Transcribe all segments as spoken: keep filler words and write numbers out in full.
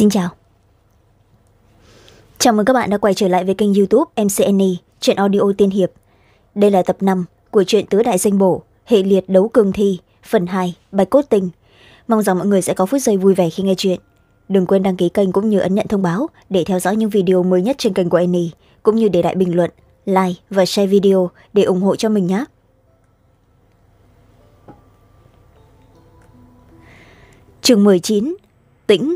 Xin chào. Chào mừng các bạn đã quay trở lại với kênh YouTube em xê en e, truyện audio tiên hiệp. Đây là tập năm của truyện Tứ Đại Danh Bổ, hệ liệt đấu cường thi, phần hai, Bạch Cốt Tình. Mong rằng mọi người sẽ có phút giây vui vẻ khi nghe chuyện. Đừng quên đăng ký kênh cũng như ấn nhận thông báo để theo dõi những video mới nhất trên kênh của Annie, cũng như để lại bình luận, like và share video để ủng hộ cho mình nhé. Chương mười chín. Tĩnh.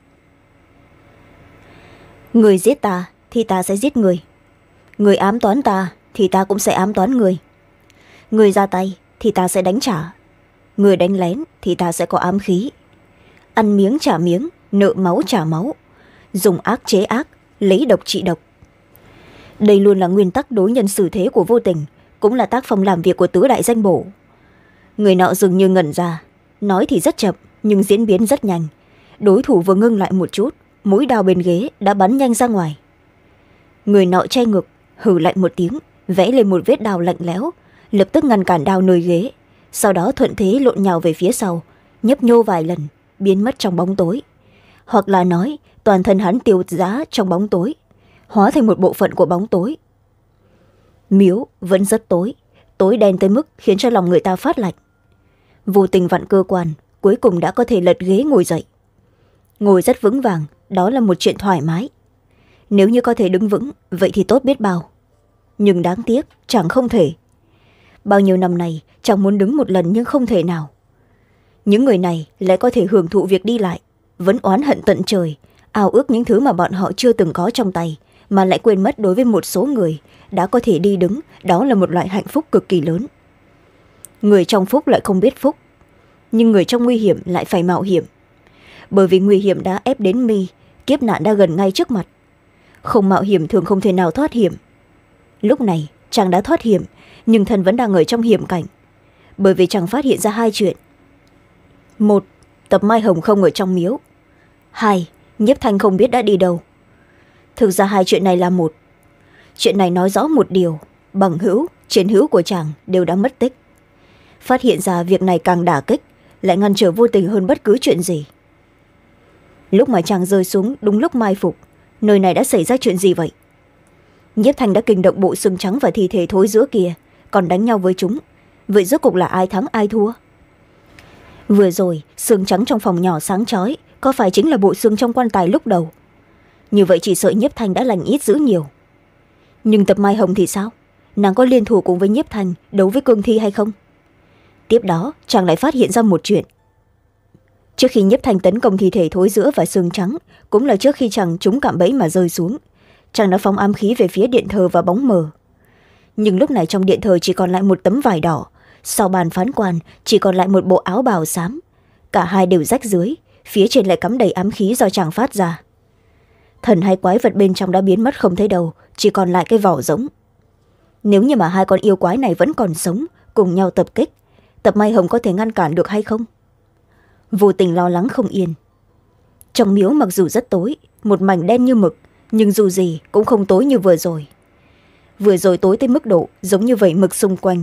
Người giết ta thì ta sẽ giết người. Người ám toán ta thì ta cũng sẽ ám toán người. Người ra tay thì ta sẽ đánh trả. Người đánh lén thì ta sẽ có ám khí. Ăn miếng trả miếng, nợ máu trả máu. Dùng ác chế ác, lấy độc trị độc. Đây luôn là nguyên tắc đối nhân xử thế của Vô Tình, cũng là tác phong làm việc của Tứ Đại Danh Bổ. Người nọ dường như ngẩn ra, nói thì rất chậm nhưng diễn biến rất nhanh. Đối thủ vừa ngưng lại một chút, mũi đao bên ghế đã bắn nhanh ra ngoài. Người nọ che ngực, hừ lạnh một tiếng, vẽ lên một vết đao lạnh lẽo, lập tức ngăn cản đao nơi ghế, sau đó thuận thế lộn nhào về phía sau, nhấp nhô vài lần, biến mất trong bóng tối. Hoặc là nói, toàn thân hắn tiêu giá trong bóng tối, hóa thành một bộ phận của bóng tối. Miếu vẫn rất tối, tối đen tới mức khiến cho lòng người ta phát lạnh. Vô Tình vặn cơ quan, cuối cùng đã có thể lật ghế ngồi dậy. Ngồi rất vững vàng, đó là một chuyện thoải mái. Nếu như có thể đứng vững, vậy thì tốt biết bao. Nhưng đáng tiếc, chẳng không thể. Bao nhiêu năm nay, chẳng muốn đứng một lần nhưng không thể nào. Những người này lại có thể hưởng thụ việc đi lại, vẫn oán hận tận trời, ao ước những thứ mà bọn họ chưa từng có trong tay, mà lại quên mất đối với một số người, đã có thể đi đứng, đó là một loại hạnh phúc cực kỳ lớn. Người trong phúc lại không biết phúc, nhưng người trong nguy hiểm lại phải mạo hiểm. Bởi vì nguy hiểm đã ép đến mi, kiếp nạn đã gần ngay trước mặt. Không mạo hiểm thường không thể nào thoát hiểm. Lúc này chàng đã thoát hiểm, nhưng thân vẫn đang ở trong hiểm cảnh. Bởi vì chàng phát hiện ra hai chuyện. Một, Tập Mai Hồng không ở trong miếu. Hai, Nhiếp Thanh không biết đã đi đâu. Thực ra hai chuyện này là một. Chuyện này nói rõ một điều, bằng hữu, chiến hữu của chàng đều đã mất tích. Phát hiện ra việc này càng đả kích, lại ngăn trở Vô Tình hơn bất cứ chuyện gì. Lúc mà chàng rơi xuống đúng lúc mai phục, nơi này đã xảy ra chuyện gì vậy? Nhiếp Thanh đã kinh động bộ xương trắng và thi thể thối giữa kia, còn đánh nhau với chúng. Vậy rốt cục là ai thắng ai thua? Vừa rồi xương trắng trong phòng nhỏ sáng chói có phải chính là bộ xương trong quan tài lúc đầu? Như vậy chỉ sợ Nhiếp Thanh đã lành ít dữ nhiều. Nhưng Tập Mai Hồng thì sao? Nàng có liên thủ cùng với Nhiếp Thanh đấu với cương thi hay không? Tiếp đó chàng lại phát hiện ra một chuyện. Trước khi Nhiếp Thanh tấn công thi thể thối giữa và xương trắng, cũng là trước khi chàng trúng cạm bẫy mà rơi xuống, chàng đã phóng ám khí về phía điện thờ và bóng mờ. Nhưng lúc này trong điện thờ chỉ còn lại một tấm vải đỏ, sau bàn phán quan chỉ còn lại một bộ áo bào xám. Cả hai đều rách dưới, phía trên lại cắm đầy ám khí do chàng phát ra. Thần hay quái vật bên trong đã biến mất không thấy đâu, chỉ còn lại cái vỏ rỗng. Nếu như mà hai con yêu quái này vẫn còn sống, cùng nhau tập kích, Tập Mai Hồng có thể ngăn cản được hay không? Vô Tình lo lắng không yên. Trong miếu mặc dù rất tối, một mảnh đen như mực, nhưng dù gì cũng không tối như vừa rồi. Vừa rồi tối tới mức độ giống như vẩy mực xung quanh.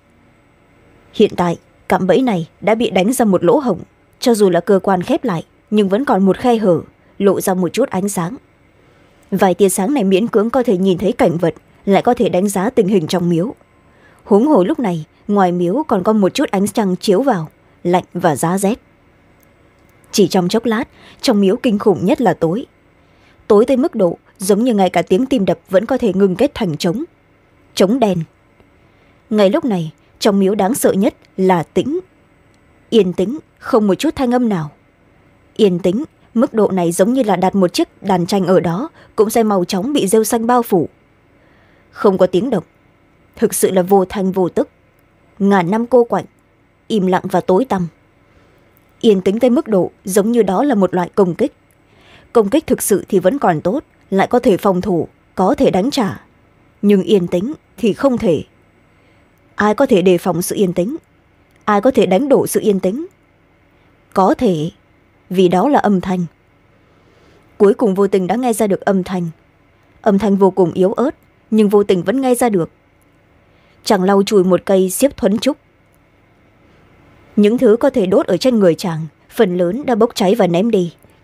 Hiện tại cạm bẫy này đã bị đánh ra một lỗ hổng, cho dù là cơ quan khép lại nhưng vẫn còn một khe hở, lộ ra một chút ánh sáng. Vài tia sáng này miễn cưỡng có thể nhìn thấy cảnh vật, lại có thể đánh giá tình hình trong miếu. Huống hồ lúc này ngoài miếu còn có một chút ánh trăng chiếu vào, lạnh và giá rét. Chỉ trong chốc lát, trong miếu kinh khủng nhất là tối. Tối tới mức độ giống như ngay cả tiếng tim đập vẫn có thể ngừng kết thành trống. Trống đen. Ngay lúc này, trong miếu đáng sợ nhất là tĩnh. Yên tĩnh, không một chút thanh âm nào. Yên tĩnh, mức độ này giống như là đặt một chiếc đàn tranh ở đó, cũng sẽ mau chóng bị rêu xanh bao phủ. Không có tiếng động. Thực sự là vô thanh vô tức. Ngàn năm cô quạnh, im lặng và tối tăm. Yên tĩnh tới mức độ giống như đó là một loại công kích. Công kích thực sự thì vẫn còn tốt, lại có thể phòng thủ, có thể đánh trả. Nhưng yên tĩnh thì không thể. Ai có thể đề phòng sự yên tĩnh? Ai có thể đánh đổ sự yên tĩnh? Có thể, vì đó là âm thanh. Cuối cùng Vô Tình đã nghe ra được âm thanh. Âm thanh vô cùng yếu ớt, nhưng Vô Tình vẫn nghe ra được. Chàng lau chùi một cây xiếp thuấn trúc. Những thứ có thể đốt ở trên người chàng phần lớn đã bốc cháy và ném đi,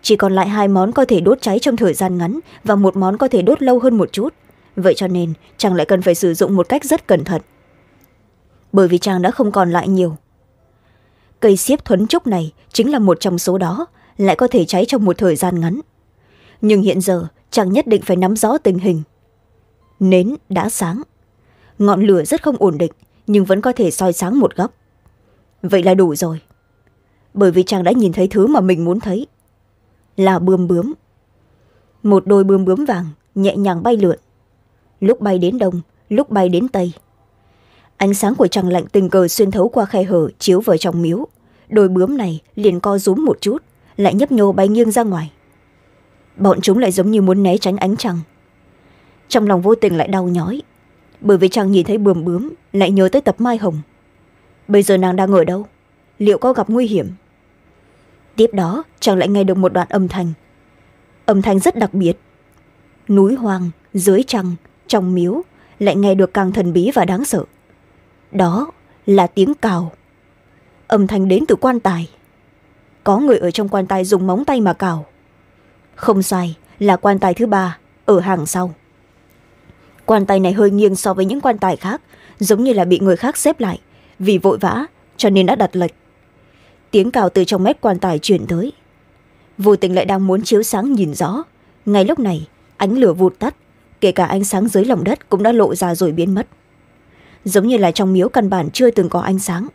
chỉ còn lại hai món có thể đốt cháy trong thời gian ngắn và một món có thể đốt lâu hơn một chút. Vậy cho nên chàng lại cần phải sử dụng một cách rất cẩn thận, bởi vì chàng đã không còn lại nhiều. Cây xiếp thuấn trúc này chính là một trong số đó, lại có thể cháy trong một thời gian ngắn. Nhưng hiện giờ chàng nhất định phải nắm rõ tình hình. Nến đã sáng, ngọn lửa rất không ổn định, nhưng vẫn có thể soi sáng một góc. Vậy là đủ rồi, bởi vì chàng đã nhìn thấy thứ mà mình muốn thấy, là bươm bướm. Một đôi bươm bướm vàng nhẹ nhàng bay lượn, lúc bay đến đông, lúc bay đến tây. Ánh sáng của trăng lạnh tình cờ xuyên thấu qua khe hở chiếu vào trong miếu. Đôi bướm này liền co rúm một chút, lại nhấp nhô bay nghiêng ra ngoài. Bọn chúng lại giống như muốn né tránh ánh trăng. Trong lòng vô tình lại đau nhói, bởi vì chàng nhìn thấy bươm bướm lại nhớ tới Tập Mai Hồng. Bây giờ nàng đang ở đâu? Liệu có gặp nguy hiểm? Tiếp đó chàng lại nghe được một đoạn âm thanh. Âm thanh rất đặc biệt. Núi hoang, dưới trăng, trong miếu lại nghe được càng thần bí và đáng sợ. Đó là tiếng cào. Âm thanh đến từ quan tài. Có người ở trong quan tài dùng móng tay mà cào. Không sai, là quan tài thứ ba, ở hàng sau. Quan tài này hơi nghiêng so với những quan tài khác, giống như là bị người khác xếp lại, vì vội vã cho nên đã đặt lệch. Tiếng cào từ trong mép quan tài truyền tới. Vô tình lại đang muốn chiếu sáng nhìn rõ. Ngay lúc này ánh lửa vụt tắt, kể cả ánh sáng dưới lòng đất cũng đã lộ ra rồi biến mất, giống như là trong miếu căn bản chưa từng có ánh sáng.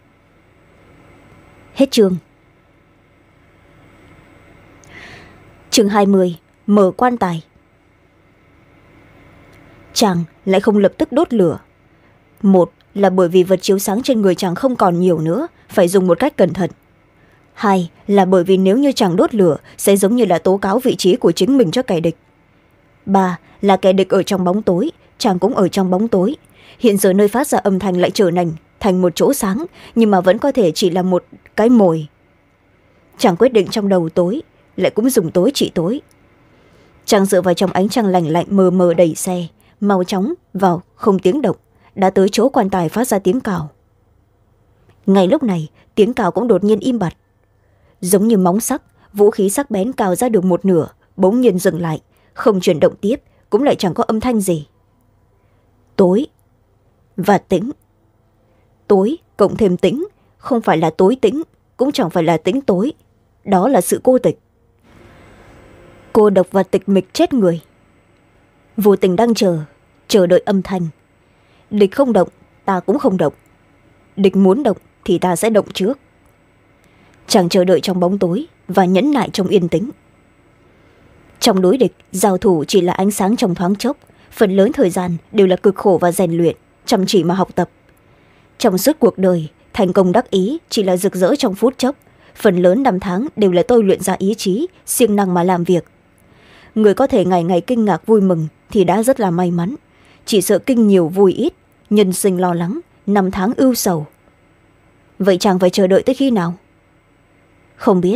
Hết chương. Chương hai mươi. Mở quan tài. Chàng lại không lập tức đốt lửa. Một là bởi vì vật chiếu sáng trên người chàng không còn nhiều nữa, phải dùng một cách cẩn thận. Hai là bởi vì nếu như chàng đốt lửa sẽ giống như là tố cáo vị trí của chính mình cho kẻ địch. Ba là kẻ địch ở trong bóng tối, chàng cũng ở trong bóng tối. Hiện giờ nơi phát ra âm thanh lại trở thành thành một chỗ sáng, nhưng mà vẫn có thể chỉ là một cái mồi. Chàng quyết định trong đầu tối, lại cũng dùng tối trị tối. Chàng dựa vào trong ánh trăng lạnh lạnh mờ mờ đẩy xe, mau chóng vào không tiếng động, đã tới chỗ quan tài phát ra tiếng cào. Ngay lúc này tiếng cào cũng đột nhiên im bặt, giống như móng sắc, vũ khí sắc bén cào ra được một nửa, bỗng nhiên dừng lại, không chuyển động tiếp, cũng lại chẳng có âm thanh gì. Tối và tĩnh. Tối cộng thêm tĩnh, không phải là tối tĩnh, cũng chẳng phải là tĩnh tối. Đó là sự cô tịch. Cô độc và tịch mịch chết người. Vô tình đang chờ, chờ đợi âm thanh. Địch không động, ta cũng không động. Địch muốn động thì ta sẽ động trước. Chàng chờ đợi trong bóng tối và nhẫn nại trong yên tĩnh. Trong đối địch, giao thủ chỉ là ánh sáng trong thoáng chốc, phần lớn thời gian đều là cực khổ và rèn luyện, chăm chỉ mà học tập. Trong suốt cuộc đời, thành công đắc ý chỉ là rực rỡ trong phút chốc, phần lớn năm tháng đều là tôi luyện ra ý chí, siêng năng mà làm việc. Người có thể ngày ngày kinh ngạc vui mừng thì đã rất là may mắn, chỉ sợ kinh nhiều vui ít, nhân sinh lo lắng, năm tháng ưu sầu. Vậy chàng phải chờ đợi tới khi nào? Không biết.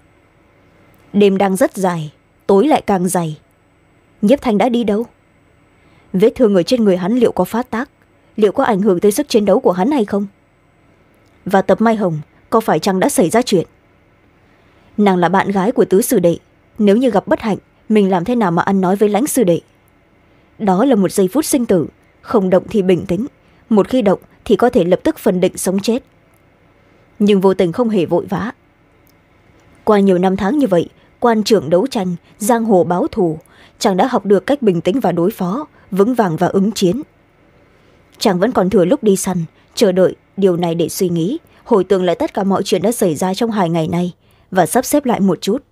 Đêm đang rất dài, tối lại càng dày. Nhiếp Thanh đã đi đâu? Vết thương ở trên người hắn liệu có phát tác, liệu có ảnh hưởng tới sức chiến đấu của hắn hay không? Và Tập Mai Hồng có phải chăng đã xảy ra chuyện? Nàng là bạn gái của tứ sư đệ, nếu như gặp bất hạnh, mình làm thế nào mà ăn nói với Lãnh sư đệ? Đó là một giây phút sinh tử, không động thì bình tĩnh, một khi động thì có thể lập tức phân định sống chết. Nhưng Vô Tình không hề vội vã. Qua nhiều năm tháng như vậy, quan trường đấu tranh, giang hồ báo thù, chàng đã học được cách bình tĩnh và đối phó, vững vàng và ứng chiến. Chàng vẫn còn thừa lúc đi săn, chờ đợi điều này để suy nghĩ, hồi tưởng lại tất cả mọi chuyện đã xảy ra trong hai ngày nay và sắp xếp lại một chút.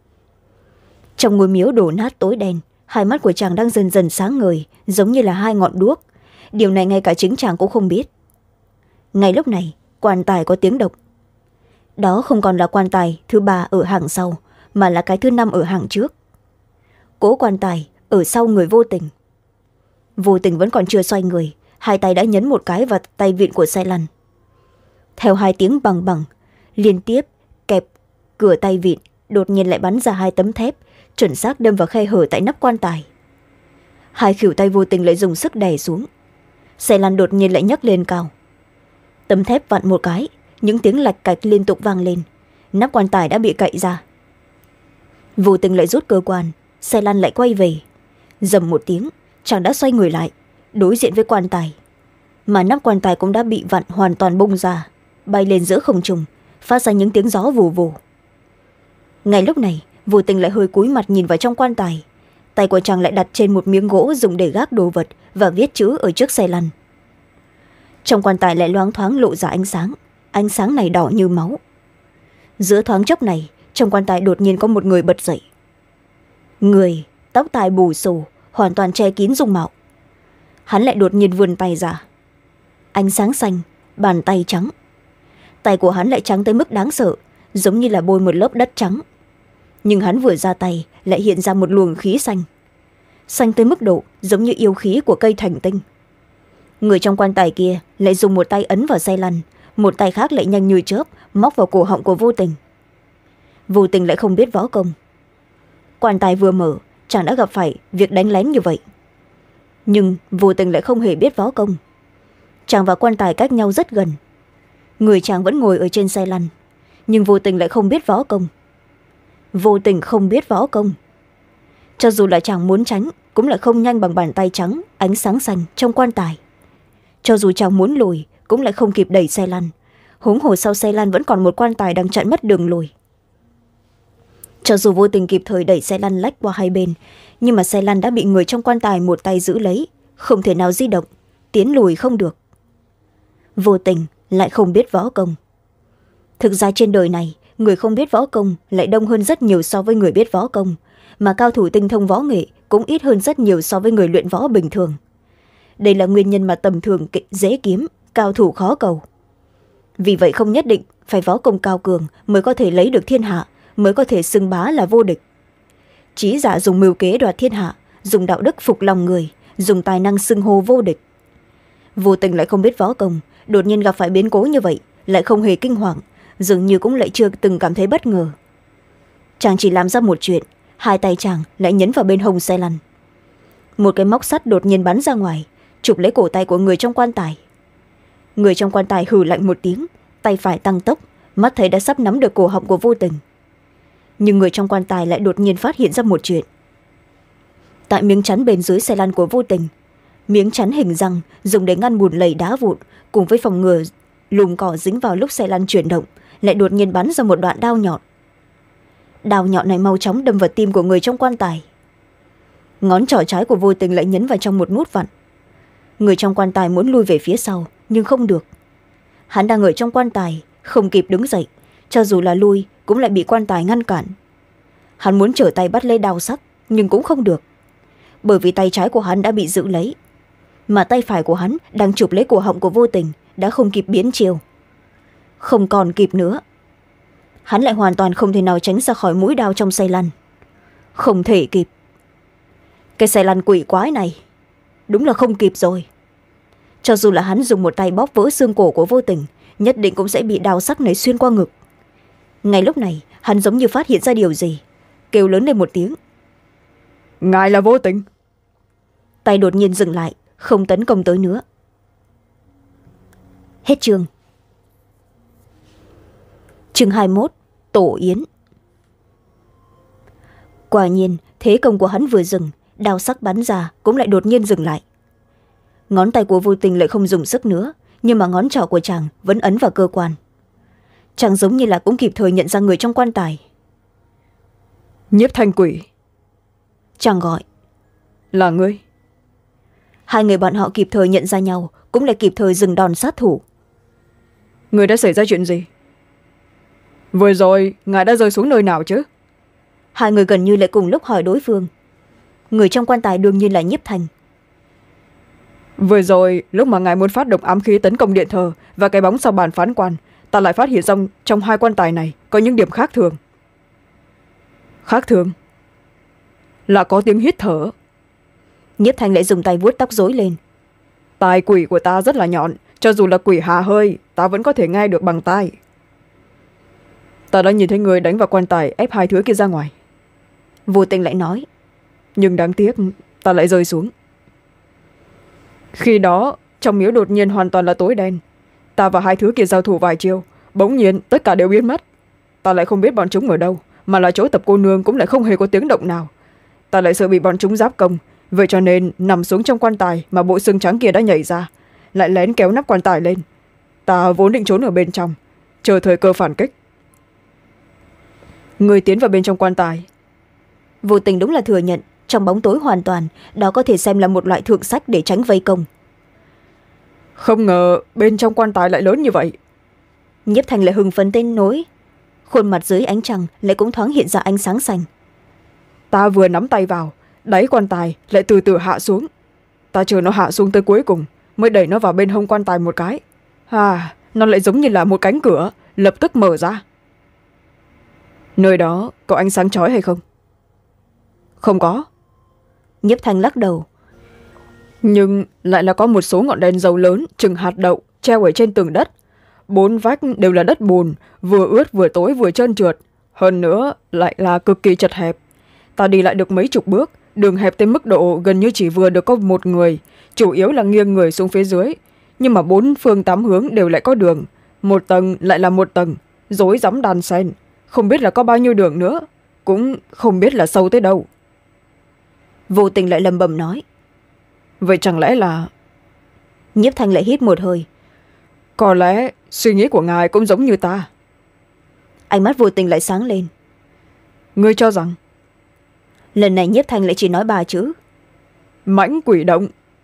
Trong ngôi miếu đổ nát tối đen, hai mắt của chàng đang dần dần sáng ngời, giống như là hai ngọn đuốc. Điều này ngay cả chính chàng cũng không biết. Ngay lúc này, quan tài có tiếng động. Đó không còn là quan tài thứ ba ở hàng sau, mà là cái thứ năm ở hàng trước. Cố quan tài ở sau người Vô Tình. Vô Tình vẫn còn chưa xoay người, hai tay đã nhấn một cái vào tay vịn của xe lăn. Theo hai tiếng bằng bằng, liên tiếp kẹp cửa tay vịn, đột nhiên lại bắn ra hai tấm thép, chuẩn xác đâm vào khe hở tại nắp quan tài. Hai khuỷu tay Vô Tình lại dùng sức đè xuống. Xe lăn đột nhiên lại nhấc lên cao. Tấm thép vặn một cái, những tiếng lạch cạch liên tục vang lên. Nắp quan tài đã bị cậy ra. vô tình lại rút cơ quan, xe lăn lại quay về. Dầm một tiếng, chàng đã xoay người lại đối diện với quan tài, mà nắp quan tài cũng đã bị vặn hoàn toàn bung ra, bay lên giữa không trung, phát ra những tiếng gió vù vù. Ngay lúc này, vô tình lại hơi cúi mặt nhìn vào trong quan tài. Tay của chàng lại đặt trên một miếng gỗ dùng để gác đồ vật và viết chữ ở trước xe lăn. Trong quan tài lại loáng thoáng lộ ra ánh sáng, ánh sáng này đỏ như máu. Giữa thoáng chốc này, trong quan tài đột nhiên có một người bật dậy. Người tóc tai bù xù, hoàn toàn che kín dung mạo. Hắn lại đột nhiên vươn tay ra, ánh sáng xanh, bàn tay trắng. Tay của hắn lại trắng tới mức đáng sợ, giống như là bôi một lớp đất trắng. Nhưng hắn vừa ra tay lại hiện ra một luồng khí xanh, xanh tới mức độ giống như yêu khí của cây thành tinh. Người trong quan tài kia lại dùng một tay ấn vào xe lăn, một tay khác lại nhanh như chớp móc vào cổ họng của vô tình. Vô tình lại không biết võ công. Quan tài vừa mở, chàng đã gặp phải việc đánh lén như vậy. Nhưng vô tình lại không hề biết võ công. Chàng và quan tài cách nhau rất gần. Người chàng vẫn ngồi ở trên xe lăn, nhưng vô tình lại không biết võ công. Vô tình không biết võ công. Cho dù là chàng muốn tránh, cũng lại không nhanh bằng bàn tay trắng, ánh sáng xanh trong quan tài. Cho dù chàng muốn lùi, cũng lại không kịp đẩy xe lăn. Huống hồ sau xe lăn vẫn còn một quan tài đang chặn mất đường lùi. Cho dù vô tình kịp thời đẩy xe lăn lách qua hai bên, nhưng mà xe lăn đã bị người trong quan tài một tay giữ lấy, không thể nào di động, tiến lùi không được. Vô tình lại không biết võ công. Thực ra trên đời này, người không biết võ công lại đông hơn rất nhiều so với người biết võ công, mà cao thủ tinh thông võ nghệ cũng ít hơn rất nhiều so với người luyện võ bình thường. Đây là nguyên nhân mà tầm thường dễ kiếm, cao thủ khó cầu. Vì vậy không nhất định phải võ công cao cường mới có thể lấy được thiên hạ, mới có thể xưng bá là vô địch. Trí giả dùng mưu kế đoạt thiên hạ, dùng đạo đức phục lòng người, dùng tài năng xưng hô vô địch. Vô tình lại không biết võ công, đột nhiên gặp phải biến cố như vậy, lại không hề kinh hoàng, dường như cũng lại chưa từng cảm thấy bất ngờ. Chàng chỉ làm ra một chuyện, hai tay chàng lại nhấn vào bên hông xe lăn. Một cái móc sắt đột nhiên bắn ra ngoài, chụp lấy cổ tay của người trong quan tài. Người trong quan tài hừ lạnh một tiếng, tay phải tăng tốc, mắt thấy đã sắp nắm được cổ họng của vô tình. Nhưng người trong quan tài lại đột nhiên phát hiện ra một chuyện. Tại miếng chắn bên dưới xe lăn của vô tình, miếng chắn hình răng dùng để ngăn bùn lầy đá vụn cùng với phòng ngừa lùm cỏ dính vào lúc xe lăn chuyển động, lại đột nhiên bắn ra một đoạn đao nhọn. Đao nhọn này mau chóng đâm vào tim của người trong quan tài. Ngón trỏ trái của vô tình lại nhấn vào trong một nút vặn. Người trong quan tài muốn lui về phía sau, nhưng không được. Hắn đang ở trong quan tài, không kịp đứng dậy, cho dù là lui cũng lại bị quan tài ngăn cản. Hắn muốn trở tay bắt lấy đao sắc, nhưng cũng không được, bởi vì tay trái của hắn đã bị giữ lấy, mà tay phải của hắn đang chụp lấy cổ họng của vô tình, đã không kịp biến chiều. Không còn kịp nữa. Hắn lại hoàn toàn không thể nào tránh ra khỏi mũi đao trong xe lăn. Không thể kịp. Cái xe lăn quỷ quái này đúng là không kịp rồi. Cho dù là hắn dùng một tay bóp vỡ xương cổ của vô tình, nhất định cũng sẽ bị đao sắc này xuyên qua ngực. Ngay lúc này, hắn giống như phát hiện ra điều gì, kêu lớn lên một tiếng. Ngài là vô tình. Tay đột nhiên dừng lại, không tấn công tới nữa. Hết chương. Chương hai mươi mốt. Tổ yến. Quả nhiên, thế công của hắn vừa dừng, đao sắc bắn ra cũng lại đột nhiên dừng lại. Ngón tay của vô tình lại không dùng sức nữa, nhưng mà ngón trỏ của chàng vẫn ấn vào cơ quan. Chàng giống như là cũng kịp thời nhận ra người trong quan tài. Nhiếp thanh quỷ. Chàng gọi. Là ngươi. Hai người bọn họ kịp thời nhận ra nhau, cũng lại kịp thời dừng đòn sát thủ. Người đã xảy ra chuyện gì? Vừa rồi ngài đã rơi xuống nơi nào chứ? Hai người gần như lại cùng lúc hỏi đối phương. Người trong quan tài đương nhiên là Nhiếp Thanh. Vừa rồi lúc mà ngài muốn phát động ám khí tấn công điện thờ và cái bóng sau bàn phán quan, ta lại phát hiện trong, trong hai quan tài này có những điểm khác thường. Khác thường? Là có tiếng hít thở. Nhiếp Thanh lại dùng tay vuốt tóc rối lên. Tai quỷ của ta rất là nhọn, cho dù là quỷ hà hơi, ta vẫn có thể nghe được bằng tai. Ta đã nhìn thấy người đánh vào quan tài ép hai thứ kia ra ngoài. Vô tình lại nói. Nhưng đáng tiếc ta lại rơi xuống. Khi đó trong miếu đột nhiên hoàn toàn là tối đen. Ta và hai thứ kia giao thủ vài chiêu, bỗng nhiên tất cả đều biến mất. Ta lại không biết bọn chúng ở đâu, mà là chỗ tập cô nương cũng lại không hề có tiếng động nào. Ta lại sợ bị bọn chúng giáp công, vậy cho nên nằm xuống trong quan tài mà bộ xương trắng kia đã nhảy ra, lại lén kéo nắp quan tài lên. Ta vốn định trốn ở bên trong, chờ thời cơ phản kích. Người tiến vào bên trong quan tài. Vô Tình đúng là thừa nhận, trong bóng tối hoàn toàn, đó có thể xem là một loại thượng sách để tránh vây công. Không ngờ bên trong quan tài lại lớn như vậy. Nhiếp Thanh lại hưng phấn tên nối, khuôn mặt dưới ánh trăng lại cũng thoáng hiện ra ánh sáng xanh. Ta vừa nắm tay vào, đáy quan tài lại từ từ hạ xuống. Ta chờ nó hạ xuống tới cuối cùng mới đẩy nó vào bên hông quan tài một cái. À, nó lại giống như là một cánh cửa lập tức mở ra. Nơi đó có ánh sáng chói hay không? Không có. Nhiếp Thanh lắc đầu. Nhưng lại là có một số ngọn đèn dầu lớn chừng hạt đậu treo ở trên tường đất. Bốn vách đều là đất bùn, vừa ướt vừa tối vừa trơn trượt. Hơn nữa lại là cực kỳ chật hẹp. Ta đi lại được mấy chục bước, đường hẹp tới mức độ gần như chỉ vừa được có một người, chủ yếu là nghiêng người xuống phía dưới. Nhưng mà bốn phương tám hướng đều lại có đường, một tầng lại là một tầng, rối rắm đàn sen. Không biết là có bao nhiêu đường nữa, cũng không biết là sâu tới đâu. Vô Tình lại lầm bầm nói. Vậy chẳng lẽ là... Nhiếp Thanh lại hít một hơi. Có lẽ suy nghĩ của ngài cũng giống như ta. Ánh mắt Vô Tình lại sáng lên. Ngươi cho rằng... Lần này Nhiếp Thanh lại chỉ nói ba chữ. Mãnh quỷ động.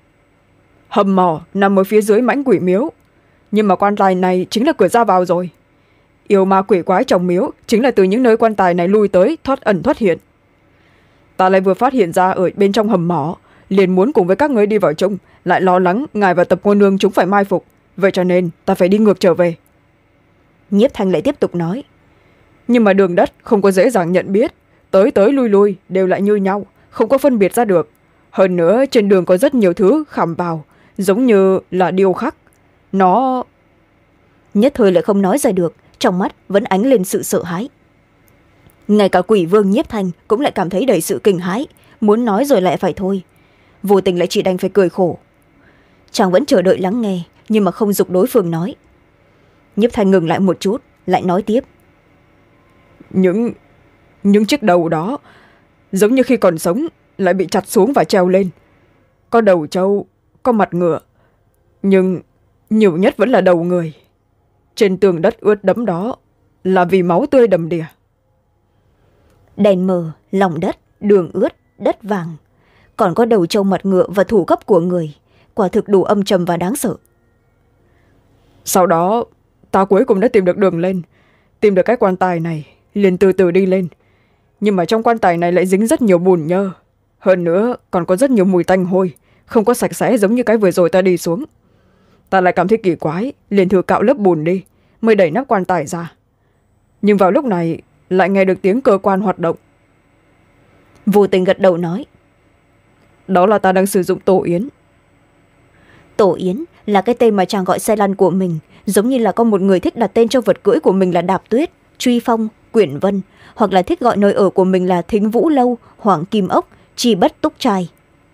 Hầm mỏ nằm ở phía dưới mãnh quỷ miếu, nhưng mà quan tài này chính là cửa ra vào rồi. Yêu ma quỷ quái trong miếu chính là từ những nơi quan tài này lui tới, thoát ẩn thoát hiện. Ta lại vừa phát hiện ra ở bên trong hầm mỏ, liền muốn cùng với các ngươi đi vào chung, lại lo lắng ngài và tập cô nương chúng phải mai phục, vậy cho nên ta phải đi ngược trở về. Nhiếp Thanh lại tiếp tục nói. Nhưng mà đường đất không có dễ dàng nhận biết, tới tới lui lui đều lại như nhau, không có phân biệt ra được. Hơn nữa trên đường có rất nhiều thứ khảm vào, giống như là điêu khắc. Nó... Nhất thời lại không nói ra được, trong mắt vẫn ánh lên sự sợ hãi. Ngay cả quỷ vương Nhiếp Thanh cũng lại cảm thấy đầy sự kinh hãi, muốn nói rồi lại phải thôi. Vô Tình lại chỉ đành phải cười khổ. Chàng vẫn chờ đợi lắng nghe, nhưng mà không giục đối phương nói. Nhiếp Thanh ngừng lại một chút, lại nói tiếp. Những... những chiếc đầu đó, giống như khi còn sống, lại bị chặt xuống và treo lên. Có đầu trâu, có mặt ngựa, nhưng nhiều nhất vẫn là đầu người. Trên tường đất ướt đẫm đó là vì máu tươi đầm đìa. Đèn mờ, lòng đất, đường ướt, đất vàng. Còn có đầu trâu mặt ngựa và thủ cấp của người. Quả thực đủ âm trầm và đáng sợ. Sau đó ta cuối cùng đã tìm được đường lên, tìm được cái quan tài này, liền từ từ đi lên. Nhưng mà trong quan tài này lại dính rất nhiều bùn nhơ. Hơn nữa còn có rất nhiều mùi tanh hôi, không có sạch sẽ giống như cái vừa rồi ta đi xuống. Ta lại cảm thấy kỳ quái, liền thử cạo lớp bùn đi, mới đẩy nắp quan tài ra. Nhưng vào lúc này lại nghe được tiếng cơ quan hoạt động. Vô Tình gật đầu nói. Đó là ta đang sử dụng tổ yến. Tổ yến là cái tên mà chàng gọi xe lăn của mình, giống như là có một người thích đặt tên cho vật cưỡi của mình là Đạp Tuyết, Truy Phong, Quyển Vân, hoặc là thích gọi nơi ở của mình là Thính Vũ Lâu, Hoàng Kim Ốc, Chi Bất Túc Trai.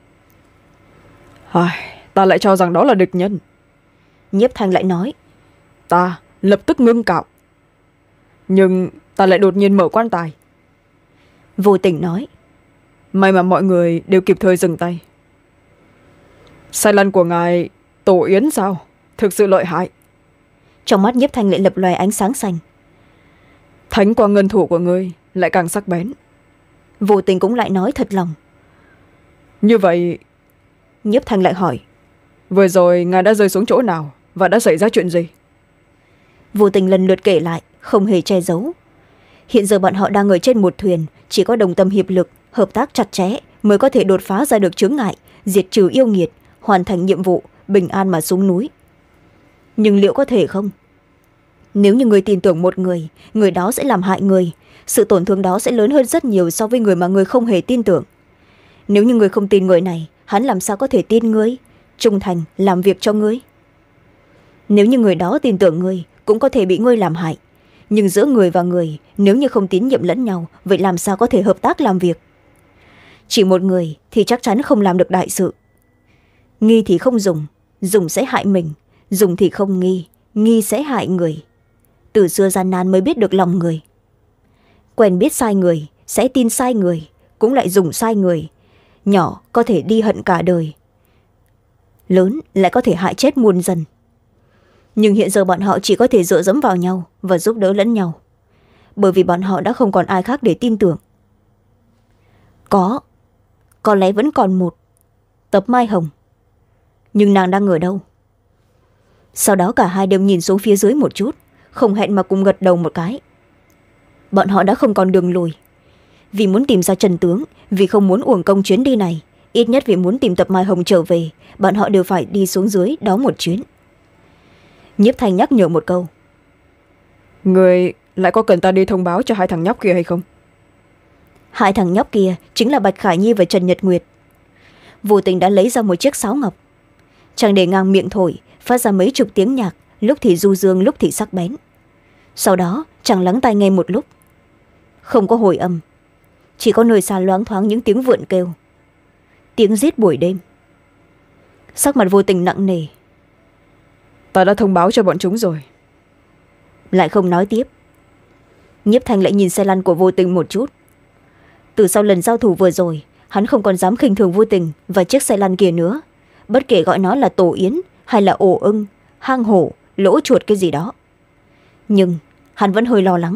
Ta lại cho rằng đó là địch nhân. Nhiếp Thanh lại nói. Ta lập tức ngưng cạo. Nhưng ta lại đột nhiên mở quan tài. Vô Tình nói. May mà mọi người đều kịp thời dừng tay. Sai lăn của ngài tổ yến sao? Thực sự lợi hại. Trong mắt Nhiếp Thanh lại lập loè ánh sáng xanh. Thánh quang ngân thủ của ngươi lại càng sắc bén. Vô Tình cũng lại nói thật lòng. Như vậy... Nhiếp Thanh lại hỏi. Vừa rồi ngài đã rơi xuống chỗ nào và đã xảy ra chuyện gì? Vô Tình lần lượt kể lại, không hề che giấu. Hiện giờ bọn họ đang ở trên một thuyền, chỉ có đồng tâm hiệp lực, hợp tác chặt chẽ mới có thể đột phá ra được chướng ngại, diệt trừ yêu nghiệt, hoàn thành nhiệm vụ, bình an mà xuống núi. Nhưng liệu có thể không? Nếu như người tin tưởng một người, người đó sẽ làm hại người, sự tổn thương đó sẽ lớn hơn rất nhiều so với người mà người không hề tin tưởng. Nếu như người không tin người này, hắn làm sao có thể tin ngươi, trung thành làm việc cho ngươi? Nếu như người đó tin tưởng ngươi, cũng có thể bị ngươi làm hại. Nhưng giữa người và người, nếu như không tín nhiệm lẫn nhau, vậy làm sao có thể hợp tác làm việc? Chỉ một người thì chắc chắn không làm được đại sự. Nghi thì không dùng, dùng sẽ hại mình. Dùng thì không nghi, nghi sẽ hại người. Từ xưa gian nan mới biết được lòng người. quen biết sai người sẽ tin sai người, cũng lại dùng sai người. Nhỏ có thể đi hận cả đời, lớn lại có thể hại chết muôn dân. Nhưng hiện giờ bọn họ chỉ có thể dựa dẫm vào nhau và giúp đỡ lẫn nhau, bởi vì bọn họ đã không còn ai khác để tin tưởng. có có lẽ vẫn còn một Tập Mai Hồng, nhưng nàng đang ở đâu? Sau đó cả hai đều nhìn xuống phía dưới một chút, không hẹn mà cùng gật đầu một cái. Bọn họ đã không còn đường lùi. Vì muốn tìm ra chân tướng, vì không muốn uổng công chuyến đi này, ít nhất vì muốn tìm Tập Mai Hồng trở về, bọn họ đều phải đi xuống dưới đó một chuyến. Nhiếp Thanh nhắc nhở một câu. Người lại có cần ta đi thông báo cho hai thằng nhóc kia hay không? Hai thằng nhóc kia chính là Bạch Khải Nhi và Trần Nhật Nguyệt. Vô tình đã lấy ra một chiếc sáo ngọc, chàng để ngang miệng thổi, phát ra mấy chục tiếng nhạc, lúc thì du dương, lúc thì sắc bén. Sau đó chàng lắng tai nghe một lúc, không có hồi âm, chỉ có nơi xa loáng thoáng những tiếng vượn kêu, tiếng rít buổi đêm. Sắc mặt Vô Tình nặng nề. Ta đã thông báo cho bọn chúng rồi. Lại không nói tiếp. Nhiếp Thanh lại nhìn xe lăn của Vô Tình một chút. Từ sau lần giao thủ vừa rồi, hắn không còn dám khinh thường Vô Tình và chiếc xe lăn kia nữa, bất kể gọi nó là tổ yến hay là ổ ưng, hang hổ, lỗ chuột cái gì đó. Nhưng hắn vẫn hơi lo lắng.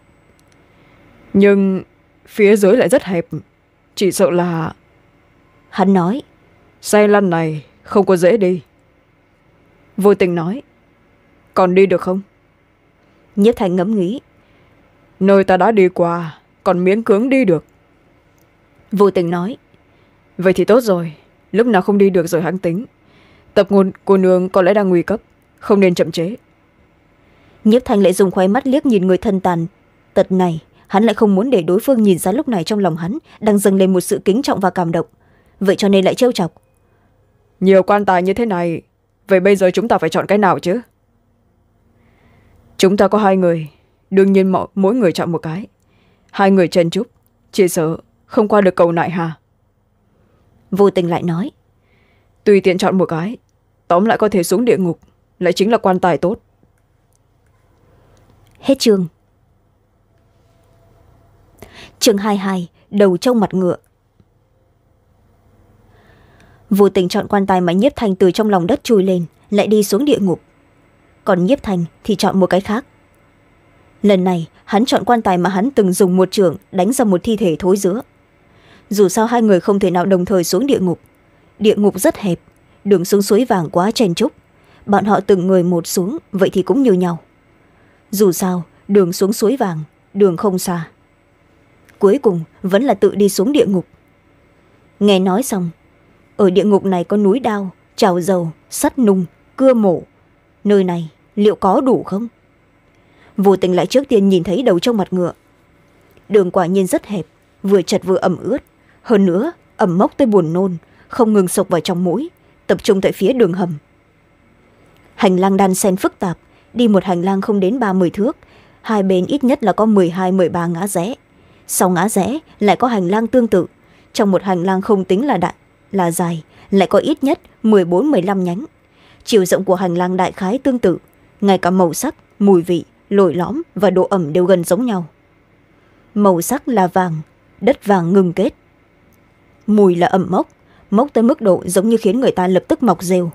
Nhưng phía dưới lại rất hẹp, chỉ sợ là... Hắn nói. Xe lăn này không có dễ đi. Vô Tình nói. Còn đi được không? Nhiếp Thanh ngẫm nghĩ. Nơi ta đã đi qua, còn miễn cưỡng đi được. Vô Tình nói. Vậy thì tốt rồi, lúc nào không đi được rồi hãng tính. Tập ngôn cô nương có lẽ đang nguy cấp, không nên chậm chế. Nhiếp Thanh lại dùng khóe mắt liếc nhìn người thân tàn tật này. Hắn lại không muốn để đối phương nhìn ra lúc này trong lòng hắn đang dâng lên một sự kính trọng và cảm động, vậy cho nên lại trêu chọc. Nhiều quan tài như thế này, vậy bây giờ chúng ta phải chọn cái nào chứ? Chúng ta có hai người, đương nhiên mỗi người chọn một cái. Hai người chen chúc, chỉ sợ không qua được cầu nại hà. Vô Tình lại nói. Tùy tiện chọn một cái, tóm lại có thể xuống địa ngục, lại chính là quan tài tốt. Hết chương. Chương hai mươi hai, đầu trâu mặt ngựa. Vô Tình chọn quan tài mà Nhiếp Thanh từ trong lòng đất chui lên, lại đi xuống địa ngục. Còn Nhiếp Thanh thì chọn một cái khác. Lần này hắn chọn quan tài mà hắn từng dùng một chưởng đánh ra một thi thể thối rữa. Dù sao hai người không thể nào đồng thời xuống địa ngục. Địa ngục rất hẹp, đường xuống suối vàng quá chen chúc. Bọn họ từng người một xuống, vậy thì cũng như nhau. Dù sao đường xuống suối vàng, đường không xa. Cuối cùng vẫn là tự đi xuống địa ngục. Nghe nói xong, ở địa ngục này có núi đao, chảo dầu, sắt nung, cưa mổ. Nơi này liệu có đủ không? Vô Tình lại trước tiên nhìn thấy đầu trâu mặt ngựa. Đường quả nhiên rất hẹp, vừa chật vừa ẩm ướt, hơn nữa ẩm mốc tới buồn nôn, không ngừng sộc vào trong mũi, tập trung tại phía đường hầm. Hành lang đan xen phức tạp, đi một hành lang không đến ba mươi thước, hai bên ít nhất là có mười hai mười ba ngã rẽ. Sau ngã rẽ lại có hành lang tương tự, trong một hành lang không tính là đại là dài, lại có ít nhất mười bốn mười lăm nhánh. Chiều rộng của hành lang đại khái tương tự, ngay cả màu sắc, mùi vị, lồi lõm và độ ẩm đều gần giống nhau. Màu sắc là vàng, đất vàng ngừng kết. Mùi là ẩm mốc, mốc tới mức độ giống như khiến người ta lập tức mọc rêu.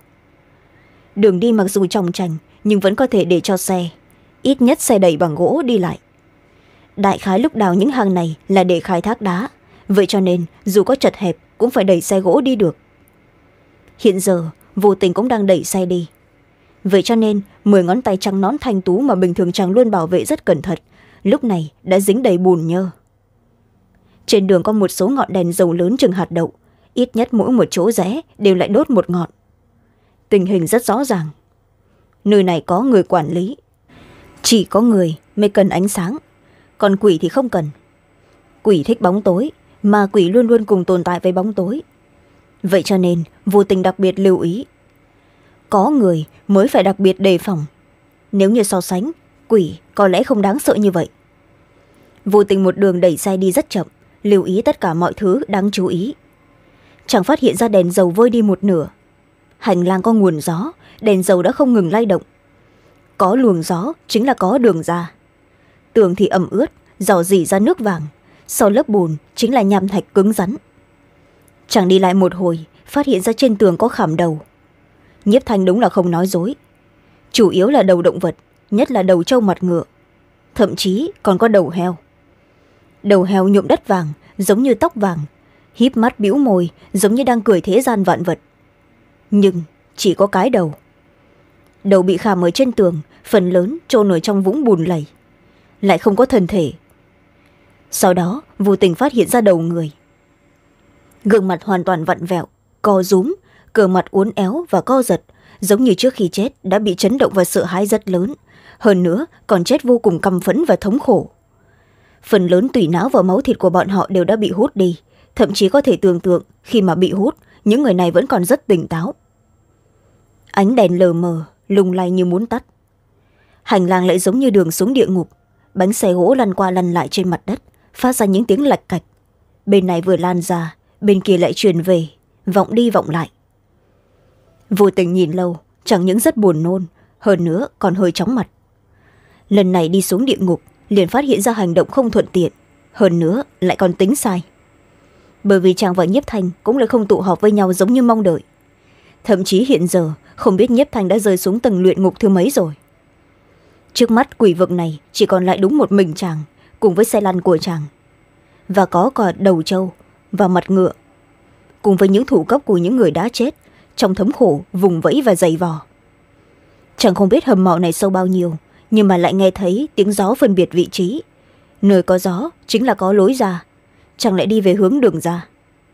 Đường đi mặc dù tròng trành nhưng vẫn có thể để cho xe, ít nhất xe đẩy bằng gỗ đi lại. Đại khái lúc đào những hang này là để khai thác đá, vậy cho nên dù có chật hẹp cũng phải đẩy xe gỗ đi được. Hiện giờ Vô Tình cũng đang đẩy xe đi, vậy cho nên mười ngón tay trắng nón thanh tú mà bình thường chàng luôn bảo vệ rất cẩn thận, lúc này đã dính đầy bùn nhơ. Trên đường có một số ngọn đèn dầu lớn chừng hạt đậu, ít nhất mỗi một chỗ rẽ đều lại đốt một ngọn. Tình hình rất rõ ràng. Nơi này có người quản lý, chỉ có người mới cần ánh sáng, còn quỷ thì không cần. Quỷ thích bóng tối, mà quỷ luôn luôn cùng tồn tại với bóng tối. Vậy cho nên Vô Tình đặc biệt lưu ý. Có người mới phải đặc biệt đề phòng. Nếu như so sánh, quỷ có lẽ không đáng sợ như vậy. Vô Tình một đường đẩy xe đi rất chậm, lưu ý tất cả mọi thứ đáng chú ý. Chẳng phát hiện ra đèn dầu vơi đi một nửa. Hành lang có nguồn gió, đèn dầu đã không ngừng lay động. Có luồng gió chính là có đường ra. Tường thì ẩm ướt, rò rỉ ra nước vàng, sau lớp bùn chính là nham thạch cứng rắn. Chàng đi lại một hồi, phát hiện ra trên tường có khảm đầu. Nhiếp Thanh đúng là không nói dối, chủ yếu là đầu động vật, nhất là đầu trâu mặt ngựa, thậm chí còn có đầu heo. Đầu heo nhuộm đất vàng giống như tóc vàng, híp mắt bĩu môi giống như đang cười thế gian vạn vật, nhưng chỉ có cái đầu. Đầu bị khảm ở trên tường, phần lớn chôn ở trong vũng bùn lầy, lại không có thân thể. Sau đó vô tình phát hiện ra đầu người. Gương mặt hoàn toàn vặn vẹo, co rúm, cờ mặt uốn éo và co giật, giống như trước khi chết đã bị chấn động và sợ hãi rất lớn, hơn nữa còn chết vô cùng căm phẫn và thống khổ. Phần lớn tủy não và máu thịt của bọn họ đều đã bị hút đi, thậm chí có thể tưởng tượng khi mà bị hút, những người này vẫn còn rất tỉnh táo. Ánh đèn lờ mờ, lung lay như muốn tắt. Hành lang lại giống như đường xuống địa ngục, bánh xe gỗ lăn qua lăn lại trên mặt đất, phát ra những tiếng lạch cạch. Bên này vừa lan ra, bên kia lại truyền về, vọng đi vọng lại. Vô tình nhìn lâu, chẳng những rất buồn nôn, hơn nữa còn hơi chóng mặt. Lần này đi xuống địa ngục, liền phát hiện ra hành động không thuận tiện, hơn nữa lại còn tính sai. Bởi vì chàng và Nhiếp Thanh cũng lại không tụ họp với nhau giống như mong đợi. Thậm chí hiện giờ không biết Nhiếp Thanh đã rơi xuống tầng luyện ngục thứ mấy rồi. Trước mắt quỷ vực này chỉ còn lại đúng một mình chàng cùng với xe lăn của chàng, và có cả đầu trâu và mặt ngựa, cùng với những thủ cấp của những người đã chết trong thống khổ vùng vẫy và giày vò. Chàng không biết hầm mộ này sâu bao nhiêu, nhưng mà lại nghe thấy tiếng gió phân biệt vị trí. Nơi có gió chính là có lối ra, chàng lại đi về hướng đường ra.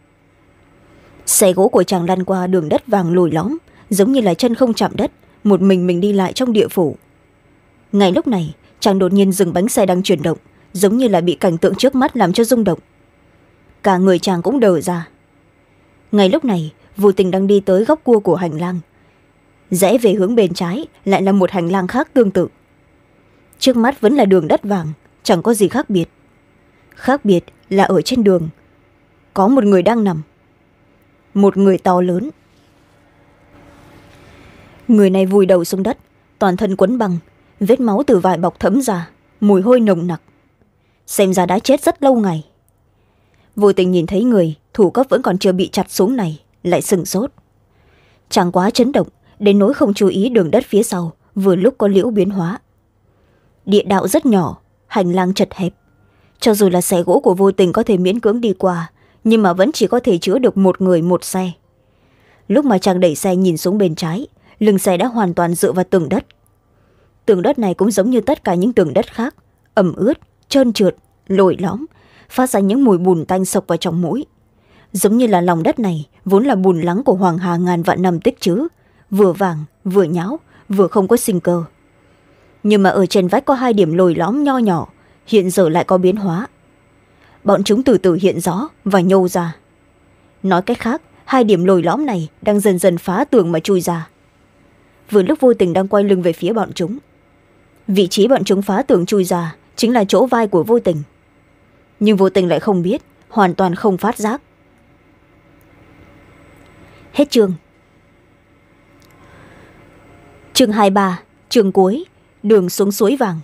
Xe gỗ của chàng lăn qua đường đất vàng lồi lõm, giống như là chân không chạm đất, một mình mình đi lại trong địa phủ. Ngay lúc này chàng đột nhiên dừng bánh xe đang chuyển động, giống như là bị cảnh tượng trước mắt làm cho rung động. Cả người chàng cũng đờ ra. Ngay lúc này vô tình đang đi tới góc cua của hành lang, rẽ về hướng bên trái lại là một hành lang khác tương tự. Trước mắt vẫn là đường đất vàng, chẳng có gì khác biệt. Khác biệt là ở trên đường có một người đang nằm, một người to lớn. Người này vùi đầu xuống đất, toàn thân quấn băng, vết máu từ vải bọc thấm ra, mùi hôi nồng nặc, xem ra đã chết rất lâu ngày. Vô tình nhìn thấy người thủ cấp vẫn còn chưa bị chặt xuống này, lại sừng sốt. Chàng quá chấn động đến nỗi không chú ý đường đất phía sau vừa lúc có liễu biến hóa. Địa đạo rất nhỏ, hành lang chật hẹp, cho dù là xe gỗ của vô tình có thể miễn cưỡng đi qua, nhưng mà vẫn chỉ có thể chứa được một người một xe. Lúc mà chàng đẩy xe nhìn xuống bên trái, lưng xe đã hoàn toàn dựa vào tường đất. Tường đất này cũng giống như tất cả những tường đất khác, ẩm ướt, trơn trượt, lồi lõm, phát ra những mùi bùn tanh sộc vào trong mũi. Giống như là lòng đất này vốn là bùn lắng của hoàng hà ngàn vạn năm tích trữ, vừa vàng vừa nhão, vừa không có sinh cơ. Nhưng mà ở trên vách có hai điểm lồi lõm nho nhỏ, hiện giờ lại có biến hóa. Bọn chúng từ từ hiện rõ và nhô ra. Nói cách khác, hai điểm lồi lõm này đang dần dần phá tường mà chui ra. Vừa lúc vô tình đang quay lưng về phía bọn chúng, vị trí bọn chúng phá tường chui ra chính là chỗ vai của vô tình. Nhưng vô tình lại không biết, hoàn toàn không phát giác. Hết chương. Chương hai mươi ba, chương cuối, đường xuống suối vàng.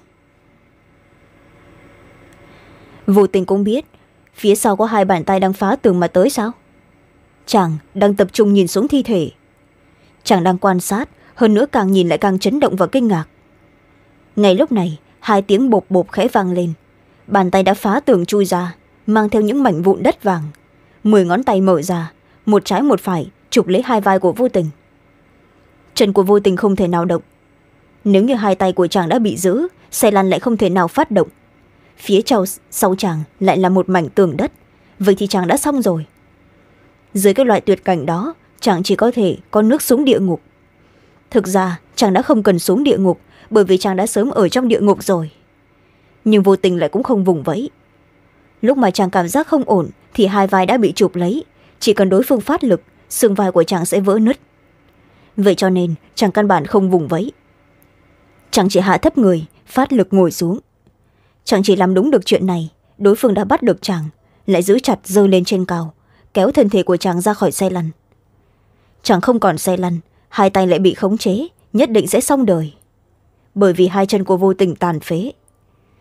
Vô tình cũng biết phía sau có hai bàn tay đang phá tường mà tới sao. Chàng đang tập trung nhìn xuống thi thể. Chàng đang quan sát, hơn nữa càng nhìn lại càng chấn động và kinh ngạc. Ngay lúc này hai tiếng bộp bộp khẽ vang lên, bàn tay đã phá tường chui ra, mang theo những mảnh vụn đất vàng. Mười ngón tay mở ra, một trái một phải chụp lấy hai vai của vô tình. Chân của vô tình không thể nào động. Nếu như hai tay của chàng đã bị giữ, xe lăn lại không thể nào phát động. Phía sau, sau chàng lại là một mảnh tường đất, vậy thì chàng đã xong rồi. Dưới cái loại tuyệt cảnh đó, chàng chỉ có thể có nước xuống địa ngục. Thực ra chàng đã không cần xuống địa ngục, bởi vì chàng đã sớm ở trong địa ngục rồi. Nhưng vô tình lại cũng không vùng vẫy. Lúc mà chàng cảm giác không ổn thì hai vai đã bị chụp lấy, chỉ cần đối phương phát lực, xương vai của chàng sẽ vỡ nứt. Vậy cho nên chàng căn bản không vùng vẫy. Chàng chỉ hạ thấp người, phát lực ngồi xuống. Chàng chỉ làm đúng được chuyện này, đối phương đã bắt được chàng, lại giữ chặt giơ lên trên cao, kéo thân thể của chàng ra khỏi xe lăn. Chàng không còn xe lăn, hai tay lại bị khống chế, nhất định sẽ xong đời. Bởi vì hai chân của vô tình tàn phế.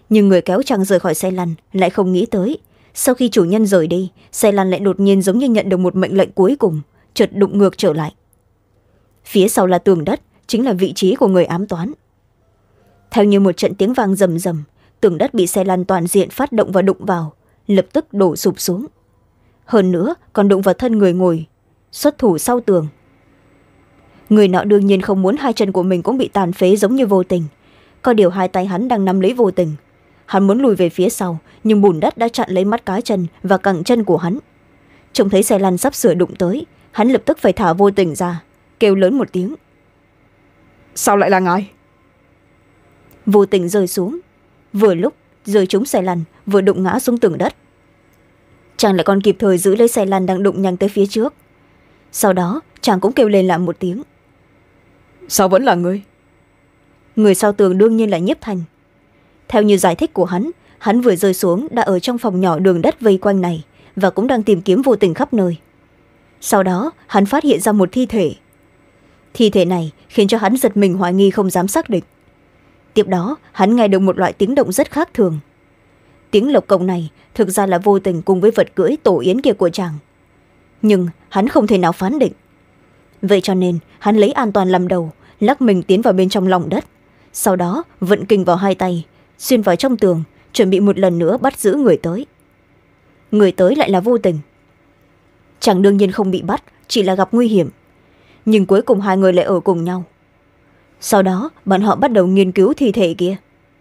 nhưng người kéo chàng rời khỏi xe lăn lại không nghĩ tới sau khi chủ nhân rời đi, xe lăn lại đột nhiên giống như nhận được một mệnh lệnh cuối cùng, chợt đụng ngược trở lại. Phía sau là tường đất, chính là vị trí của người ám toán. Theo như một trận tiếng vang rầm rầm, tường đất bị xe lăn toàn diện phát động và đụng vào, lập tức đổ sụp xuống. Hơn nữa còn đụng vào thân người ngồi xuất thủ sau tường. Người nọ đương nhiên không muốn hai chân của mình cũng bị tàn phế giống như Vô Tình, có điều hai tay hắn đang nắm lấy Vô Tình. Hắn muốn lùi về phía sau, nhưng bùn đất đã chặn lấy mắt cá chân và cẳng chân của hắn. Trông thấy xe lăn sắp sửa đụng tới, hắn lập tức phải thả Vô Tình ra, kêu lớn một tiếng. Sao lại là ngài? Vô Tình rơi xuống, vừa lúc rơi trúng xe lăn, vừa đụng ngã xuống tường đất. Chàng lại còn kịp thời giữ lấy xe lăn đang đụng nhanh tới phía trước. Sau đó chàng cũng kêu lên làm một tiếng. Sao vẫn là ngươi? Người sau tường đương nhiên là Nhiếp Thanh. Theo như giải thích của hắn, hắn vừa rơi xuống đã ở trong phòng nhỏ đường đất vây quanh này và cũng đang tìm kiếm Vô Tình khắp nơi. Sau đó hắn phát hiện ra một thi thể. Thi thể này khiến cho hắn giật mình, hoài nghi không dám xác định. Tiếp đó hắn nghe được một loại tiếng động rất khác thường. Tiếng lộc cộc này thực ra là Vô Tình cùng với vật cưỡi tổ yến kia của chàng, nhưng hắn không thể nào phán định. Vậy cho nên hắn lấy an toàn làm đầu, lắc mình tiến vào bên trong lòng đất, sau đó vận kình vào hai tay, xuyên vào trong tường, chuẩn bị một lần nữa bắt giữ người tới. Người tới lại là Vô Tình. Chàng đương nhiên không bị bắt, chỉ là gặp nguy hiểm, nhưng cuối cùng hai người lại ở cùng nhau. Sau đó bọn họ bắt đầu nghiên cứu thi thể kia.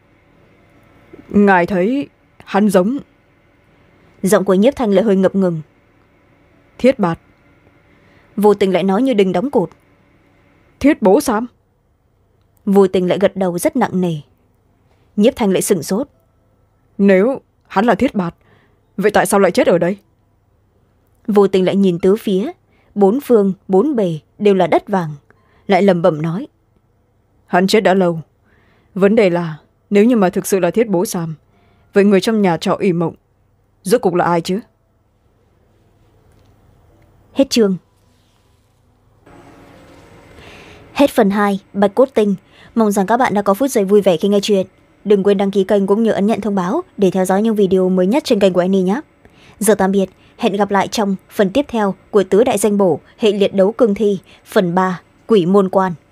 Ngài thấy hắn giống... Giọng của Nhiếp Thanh lại hơi ngập ngừng. Thiết Bạt. Vô Tình lại nói như đinh đóng cột. Thiết Bố Sam. Vô Tình lại gật đầu rất nặng nề. Nhiếp Thanh lại sửng sốt. Nếu hắn là Thiết Bạt, vậy tại sao lại chết ở đây? Vô Tình lại nhìn tứ phía, bốn phương bốn bề đều là đất vàng, lại lẩm bẩm nói. Hắn chết đã lâu. Vấn đề là nếu như mà thực sự là Thiết Bố Sam, vậy người trong nhà trọ ỉ mộng rốt cuộc là ai chứ? Hết chương. Hết phần hai, Bạch Cốt Tinh. Mong rằng các bạn đã có phút giây vui vẻ khi nghe chuyện. Đừng quên đăng ký kênh cũng như ấn nhận thông báo để theo dõi những video mới nhất trên kênh của Annie nhé. Giờ tạm biệt, hẹn gặp lại trong phần tiếp theo của Tứ Đại Danh Bổ hệ liệt đấu cương thi phần ba, Quỷ Môn Quan.